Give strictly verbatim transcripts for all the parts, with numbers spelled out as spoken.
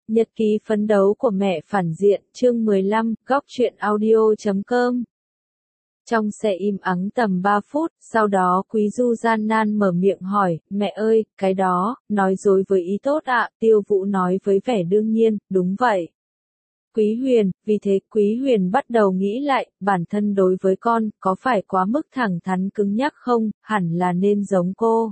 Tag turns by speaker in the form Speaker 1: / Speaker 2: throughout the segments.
Speaker 1: Nhật ký phấn đấu của mẹ phản diện, chương mười lăm, góc truyện audio chấm com. Trong xe im ắng tầm ba phút, sau đó Quý Du gian nan mở miệng hỏi, mẹ ơi, cái đó, nói dối với ý tốt ạ, Tiêu Vũ nói với vẻ đương nhiên, đúng vậy. Quý Huyền, vì thế Quý Huyền bắt đầu nghĩ lại, bản thân đối với con, có phải quá mức thẳng thắn cứng nhắc không, hẳn là nên giống cô.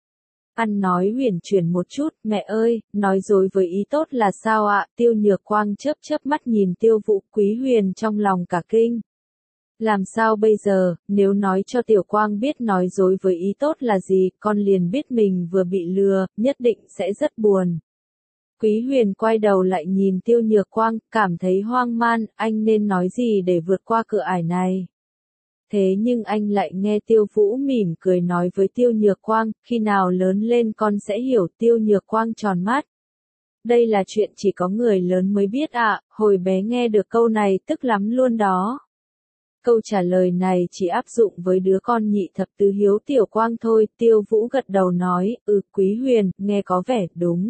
Speaker 1: Ăn nói huyền chuyển một chút, mẹ ơi, nói dối với ý tốt là sao ạ? Tiêu Nhược Quang chớp chớp mắt nhìn Tiêu Vũ. Quý Huyền trong lòng cả kinh. Làm sao bây giờ, nếu nói cho Tiểu Quang biết nói dối với ý tốt là gì, con liền biết mình vừa bị lừa, nhất định sẽ rất buồn. Quý Huyền quay đầu lại nhìn Tiêu Nhược Quang, cảm thấy hoang man, anh nên nói gì để vượt qua cửa ải này. Thế nhưng anh lại nghe Tiêu Vũ mỉm cười nói với Tiêu Nhược Quang, khi nào lớn lên con sẽ hiểu. Tiêu Nhược Quang tròn mắt. Đây là chuyện chỉ có người lớn mới biết ạ, à, hồi bé nghe được câu này tức lắm luôn đó. Câu trả lời này chỉ áp dụng với đứa con nhị thập tứ hiếu Tiểu Quang thôi. Tiêu Vũ gật đầu nói, ừ Quý Huyền, nghe có vẻ đúng.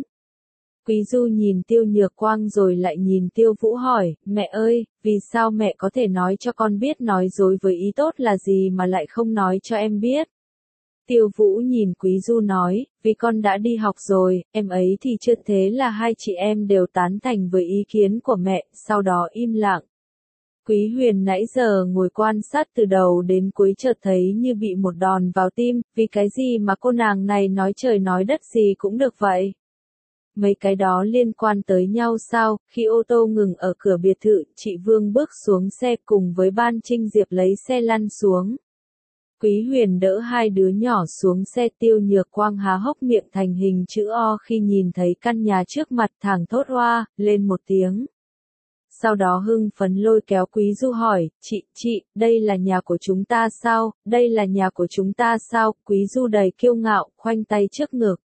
Speaker 1: Quý Du nhìn Tiêu Nhược Quang rồi lại nhìn Tiêu Vũ hỏi, mẹ ơi, vì sao mẹ có thể nói cho con biết nói dối với ý tốt là gì mà lại không nói cho em biết? Tiêu Vũ nhìn Quý Du nói, vì con đã đi học rồi, em ấy thì chưa. Thế là hai chị em đều tán thành với ý kiến của mẹ, sau đó im lặng. Quý Huyền nãy giờ ngồi quan sát từ đầu đến cuối chợt thấy như bị một đòn vào tim, vì cái gì mà cô nàng này nói trời nói đất gì cũng được vậy? Mấy cái đó liên quan tới nhau sao? Khi ô tô ngừng ở cửa biệt thự, chị Vương bước xuống xe cùng với Ban Trinh Diệp lấy xe lăn xuống. Quý Huyền đỡ hai đứa nhỏ xuống xe. Tiêu Nhược Quang há hốc miệng thành hình chữ O khi nhìn thấy căn nhà trước mặt, thảng thốt oa lên một tiếng. Sau đó hưng phấn lôi kéo Quý Du hỏi, chị, chị, đây là nhà của chúng ta sao? Đây là nhà của chúng ta sao? Quý Du đầy kiêu ngạo, khoanh tay trước ngực.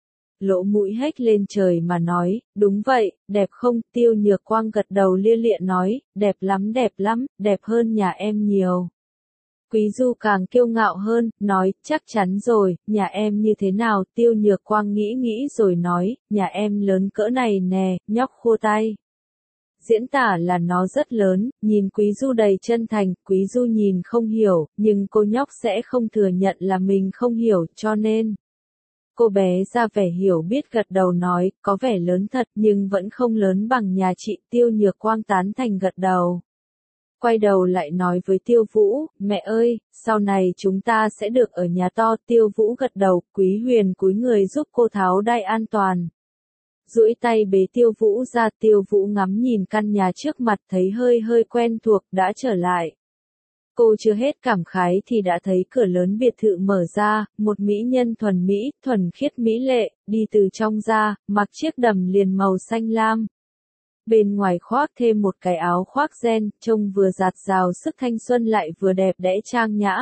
Speaker 1: Lỗ mũi hếch lên trời mà nói, đúng vậy, đẹp không? Tiêu Nhược Quang gật đầu lia lịa nói, đẹp lắm đẹp lắm, đẹp hơn nhà em nhiều. Quý Du càng kiêu ngạo hơn, nói, chắc chắn rồi, nhà em như thế nào? Tiêu Nhược Quang nghĩ nghĩ rồi nói, nhà em lớn cỡ này nè, nhóc khô tay. Diễn tả là nó rất lớn, nhìn Quý Du đầy chân thành, Quý Du nhìn không hiểu, nhưng cô nhóc sẽ không thừa nhận là mình không hiểu, cho nên. Cô bé ra vẻ hiểu biết gật đầu nói, có vẻ lớn thật nhưng vẫn không lớn bằng nhà chị. Tiêu Nhược Quang tán thành gật đầu. Quay đầu lại nói với Tiêu Vũ, mẹ ơi, sau này chúng ta sẽ được ở nhà to. Tiêu Vũ gật đầu, Quý Huyền cúi người giúp cô tháo đai an toàn. Duỗi tay bế Tiêu Vũ ra. Tiêu Vũ ngắm nhìn căn nhà trước mặt thấy hơi hơi quen thuộc, đã trở lại. Cô chưa hết cảm khái thì đã thấy cửa lớn biệt thự mở ra, một mỹ nhân thuần mỹ, thuần khiết mỹ lệ, đi từ trong ra, mặc chiếc đầm liền màu xanh lam. Bên ngoài khoác thêm một cái áo khoác ren, trông vừa dạt dào sức thanh xuân lại vừa đẹp đẽ trang nhã.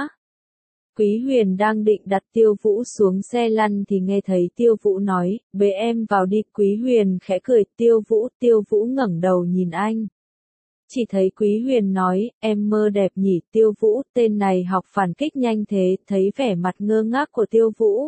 Speaker 1: Quý Huyền đang định đặt Tiêu Vũ xuống xe lăn thì nghe thấy Tiêu Vũ nói, bế em vào đi. Quý Huyền khẽ cười, Tiêu Vũ, Tiêu Vũ ngẩng đầu nhìn anh. Chỉ thấy Quý Huyền nói, em mơ đẹp nhỉ. Tiêu Vũ, tên này học phản kích nhanh thế, thấy vẻ mặt ngơ ngác của Tiêu Vũ.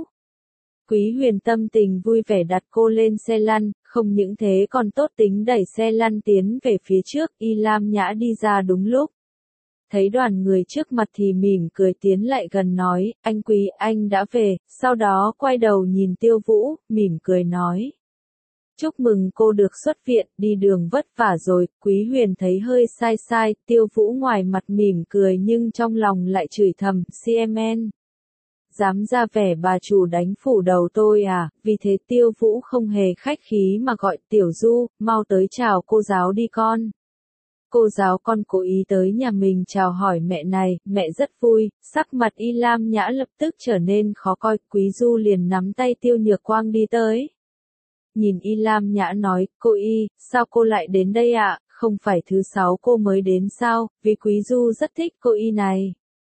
Speaker 1: Quý Huyền tâm tình vui vẻ đặt cô lên xe lăn, không những thế còn tốt tính đẩy xe lăn tiến về phía trước. Y Lam Nhã đi ra đúng lúc. Thấy đoàn người trước mặt thì mỉm cười tiến lại gần nói, anh Quý, anh đã về. Sau đó quay đầu nhìn Tiêu Vũ, mỉm cười nói. Chúc mừng cô được xuất viện, đi đường vất vả rồi. Quý Huyền thấy hơi sai sai, Tiêu Vũ ngoài mặt mỉm cười nhưng trong lòng lại chửi thầm, xê em en. Dám ra vẻ bà chủ đánh phủ đầu tôi à? Vì thế Tiêu Vũ không hề khách khí mà gọi, Tiểu Du, mau tới chào cô giáo đi con. Cô giáo con cố ý tới nhà mình chào hỏi mẹ này, mẹ rất vui. Sắc mặt Y Lam Nhã lập tức trở nên khó coi. Quý Du liền nắm tay Tiêu Nhược Quang đi tới. Nhìn Y Lam Nhã nói, cô Y, sao cô lại đến đây ạ? Không phải thứ sáu cô mới đến sao? Vì Quý Du rất thích cô Y này.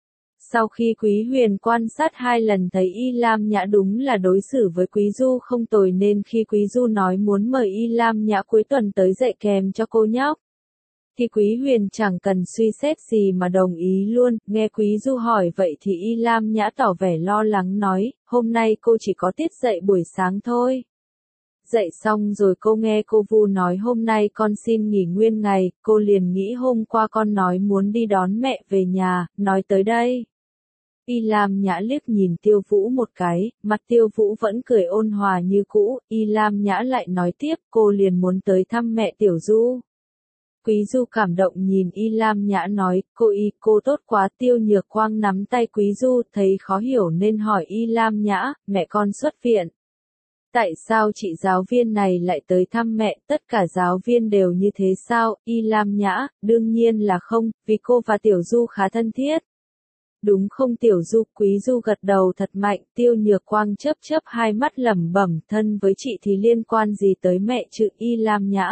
Speaker 1: Sau khi Quý Huyền quan sát hai lần thấy Y Lam Nhã đúng là đối xử với Quý Du không tồi nên khi Quý Du nói muốn mời Y Lam Nhã cuối tuần tới dạy kèm cho cô nhóc, thì Quý Huyền chẳng cần suy xét gì mà đồng ý luôn. Nghe Quý Du hỏi vậy thì Y Lam Nhã tỏ vẻ lo lắng nói, hôm nay cô chỉ có tiết dạy buổi sáng thôi. dậy xong rồi cô nghe cô Vu nói hôm nay con xin nghỉ nguyên ngày, cô liền nghĩ hôm qua con nói muốn đi đón mẹ về nhà, nói tới đây. Y Lam Nhã liếc nhìn Tiêu Vũ một cái, mặt Tiêu Vũ vẫn cười ôn hòa như cũ, Y Lam Nhã lại nói tiếp, cô liền muốn tới thăm mẹ Tiểu Du. Quý Du cảm động nhìn Y Lam Nhã nói, cô Y, cô tốt quá. Tiêu Nhược Quang nắm tay Quý Du, thấy khó hiểu nên hỏi Y Lam Nhã, mẹ con xuất viện. Tại sao chị giáo viên này lại tới thăm mẹ, tất cả giáo viên đều như thế sao? Y Lam Nhã, đương nhiên là không, vì cô và Tiểu Du khá thân thiết. Đúng không Tiểu Du? Quý Du gật đầu thật mạnh. Tiêu Nhược Quang chớp chớp hai mắt lẩm bẩm, thân với chị thì liên quan gì tới mẹ chứ? Y Lam Nhã.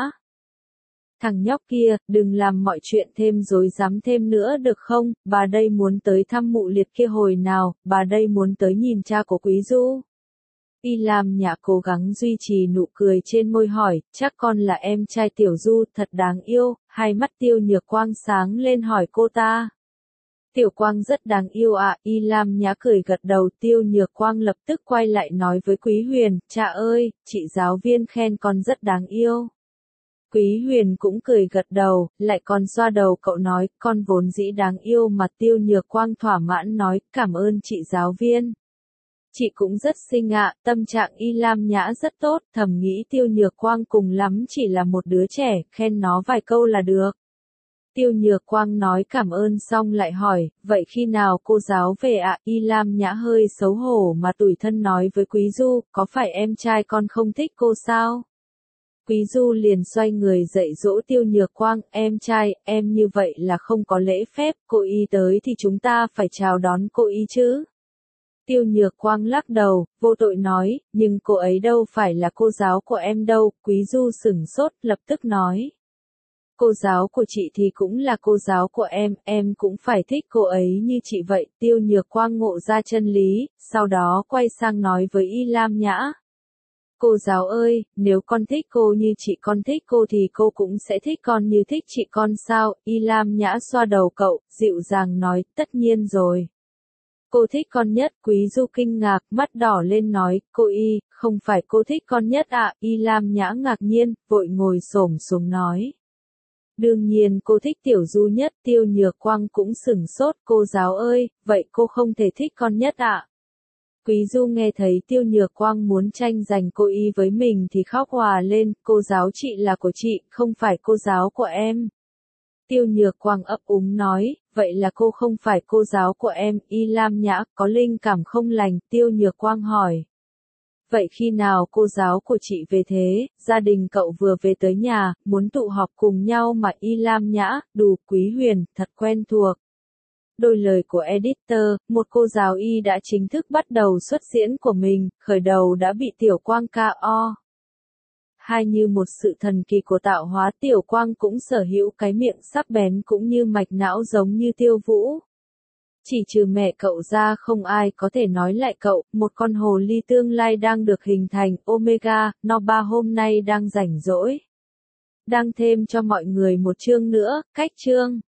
Speaker 1: Thằng nhóc kia, đừng làm mọi chuyện thêm rối rắm thêm nữa được không? Bà đây muốn tới thăm mụ liệt kia hồi nào, bà đây muốn tới nhìn cha của Quý Du. Y Lam Nhã cố gắng duy trì nụ cười trên môi hỏi, chắc con là em trai Tiểu Du, thật đáng yêu. Hai mắt Tiêu Nhược Quang sáng lên hỏi cô ta. Tiểu Quang rất đáng yêu ạ. À. Y Lam Nhã cười gật đầu. Tiêu Nhược Quang lập tức quay lại nói với Quý Huyền, cha ơi, chị giáo viên khen con rất đáng yêu. Quý Huyền cũng cười gật đầu, lại còn xoa đầu cậu nói, con vốn dĩ đáng yêu mà. Tiêu Nhược Quang thỏa mãn nói, cảm ơn chị giáo viên. Chị cũng rất xinh ạ. Tâm trạng Y Lam Nhã rất tốt, thầm nghĩ Tiêu Nhược Quang cùng lắm chỉ là một đứa trẻ, khen nó vài câu là được. Tiêu Nhược Quang nói cảm ơn xong lại hỏi, vậy khi nào cô giáo về ạ? À? Y Lam Nhã hơi xấu hổ mà tủi thân nói với Quý Du, có phải em trai con không thích cô sao? Quý Du liền xoay người dạy dỗ Tiêu Nhược Quang, em trai, em như vậy là không có lễ phép, cô Y tới thì chúng ta phải chào đón cô Y chứ. Tiêu Nhược Quang lắc đầu, vô tội nói, nhưng cô ấy đâu phải là cô giáo của em đâu. Quý Du sửng sốt, lập tức nói. Cô giáo của chị thì cũng là cô giáo của em, em cũng phải thích cô ấy như chị vậy. Tiêu Nhược Quang ngộ ra chân lý, sau đó quay sang nói với Y Lam Nhã. Cô giáo ơi, nếu con thích cô như chị con thích cô thì cô cũng sẽ thích con như thích chị con sao? Y Lam Nhã xoa đầu cậu, dịu dàng nói, tất nhiên rồi. Cô thích con nhất. Quý Du kinh ngạc, mắt đỏ lên nói, cô Y, không phải cô thích con nhất ạ? À? Y Lam Nhã ngạc nhiên, vội ngồi xổm xuống nói. Đương nhiên cô thích Tiểu Du nhất. Tiêu Nhược Quang cũng sửng sốt, cô giáo ơi, vậy cô không thể thích con nhất ạ? À? Quý Du nghe thấy Tiêu Nhược Quang muốn tranh giành cô Y với mình thì khóc òa lên, cô giáo chị là của chị, không phải cô giáo của em. Tiêu Nhược Quang ấp úng nói, vậy là cô không phải cô giáo của em. Y Lam Nhã có linh cảm không lành. Tiêu Nhược Quang hỏi. Vậy khi nào cô giáo của chị về thế? Gia đình cậu vừa về tới nhà, muốn tụ họp cùng nhau mà. Y Lam Nhã, đủ. Quý Huyền, thật quen thuộc. Đôi lời của editor, một cô giáo Y đã chính thức bắt đầu xuất diễn của mình, khởi đầu đã bị Tiểu Quang ca o. Hai như một sự thần kỳ của tạo hóa. Tiểu Quang cũng sở hữu cái miệng sắc bén cũng như mạch não giống như Tiêu Vũ. Chỉ trừ mẹ cậu ra không ai có thể nói lại cậu, một con hồ ly tương lai đang được hình thành. Omega, Nova hôm nay đang rảnh rỗi. Đang thêm cho mọi người một chương nữa, cách chương.